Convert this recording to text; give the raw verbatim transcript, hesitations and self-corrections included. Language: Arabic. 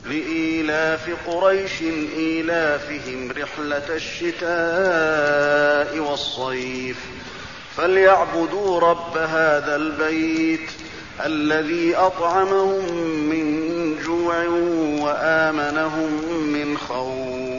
لإيلاف قريش إيلافهم رحلة الشتاء والصيف فليعبدوا رب هذا البيت الذي أطعمهم من جوع وآمنهم من خوف.